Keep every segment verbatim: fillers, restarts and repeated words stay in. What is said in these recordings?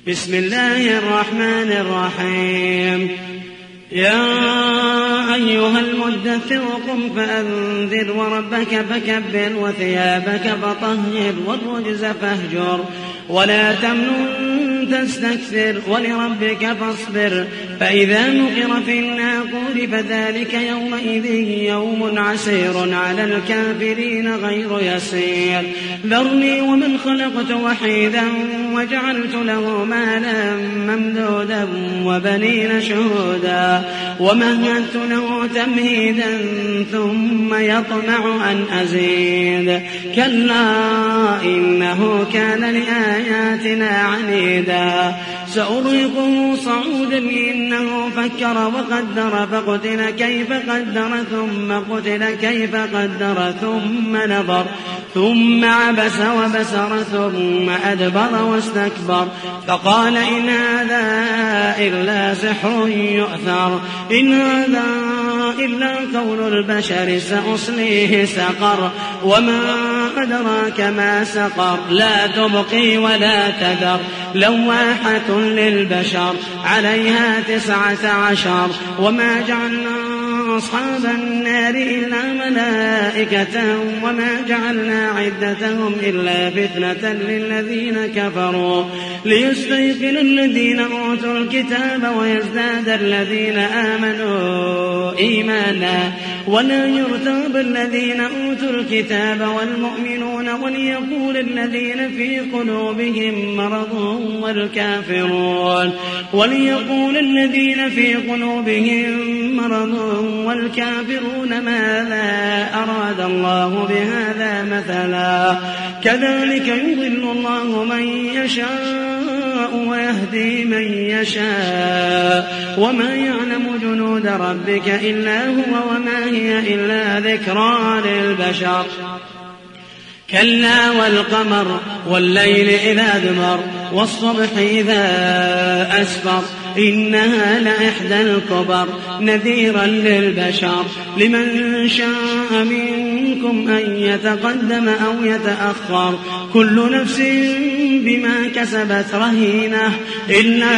بسم الله الرحمن الرحيم. يا أيها المدثر قم فأنذر وربك فكبر وثيابك فطهر والرجز فاهجر ولا تمنن تستكثر ولربك فاصبر فإذا نقر في الناقور فذلك يومئذ يوم عسير على الكافرين غير يسير. ذرني ومن خلقت وحيدا وجعلت له مالا ممدودا وبنين شهودا ومهدت له تمهيدا ثم يطمع أن أزيد كلا إنه كان لآياتنا عنيدا سأرهقه صعودا إنه فكر وقدر فقتل كيف قدر ثم قتل كيف قدر ثم نظر ثم عبس وبسر ثم أدبر واستكبر فقال إن هذا إلا سحر يؤثر إن هذا إلا قول البشر سأصليه سقر وما أدراك ما سقر لا تبقي ولا تذر لواحة للبشر عليها تسعة عشر وما جعلنا أصحاب النار إلا ملائكة وما جعلنا عدتهم إلا فتنة للذين كفروا ليستيقن الذين أوتوا الكتاب ويزداد الذين آمنوا إيمانا ولا يرتاب الذين أوتوا الكتاب والمؤمنون وليقول الذين في قلوبهم مرض والكافرون وليقول الذين في قلوبهم مرض والكافرون ماذا أراد الله بهذا مثلا كذلك يضل الله من يشاء ويهدي من يشاء وما يعلم جنود ربك إلا هو وما هي إلا ذكرى للبشر. كلا والقمر والليل إذا دمر والصبح إذا أسفر إنها لإحدى الكبر نذيرا للبشر لمن شاء منكم أن يتقدم أو يتأخر كل نفس بما كسبت رهينة إلا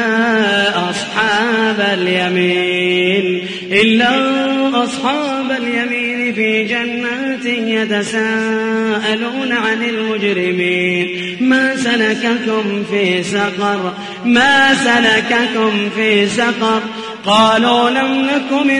أصحاب اليمين إلا أصحاب اليمين في جنات يتساءلون عن المجرمين ما سلككم في سقر ما سلككم في سقر قالوا لم نك من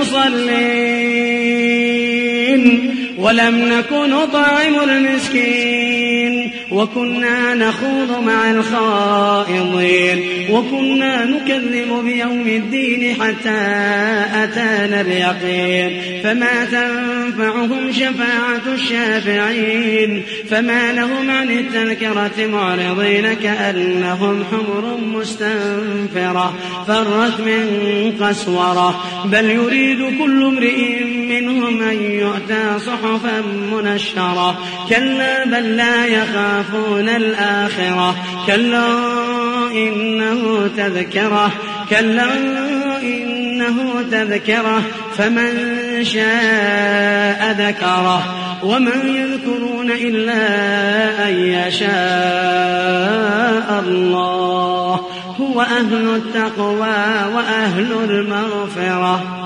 المصلين ولم نك نطعم المسكين وكنا نخوض مع الخائضين وكنا نكذب بيوم الدين حتى أتانا اليقين فما تنفعهم شفاعة الشافعين فما لهم عن التذكرة معرضين كأنهم حمر مستنفرة فرت من قسورة بل يريد كل امرئ منهم أن يؤتى صحفا منشرة كلا بل لا يخافون الآخرة كلا إنه تذكرة كلا إنه تذكرة فمن شاء ذكره وما يذكرون إلا أن يشاء الله هو أهل التقوى وأهل المغفرة.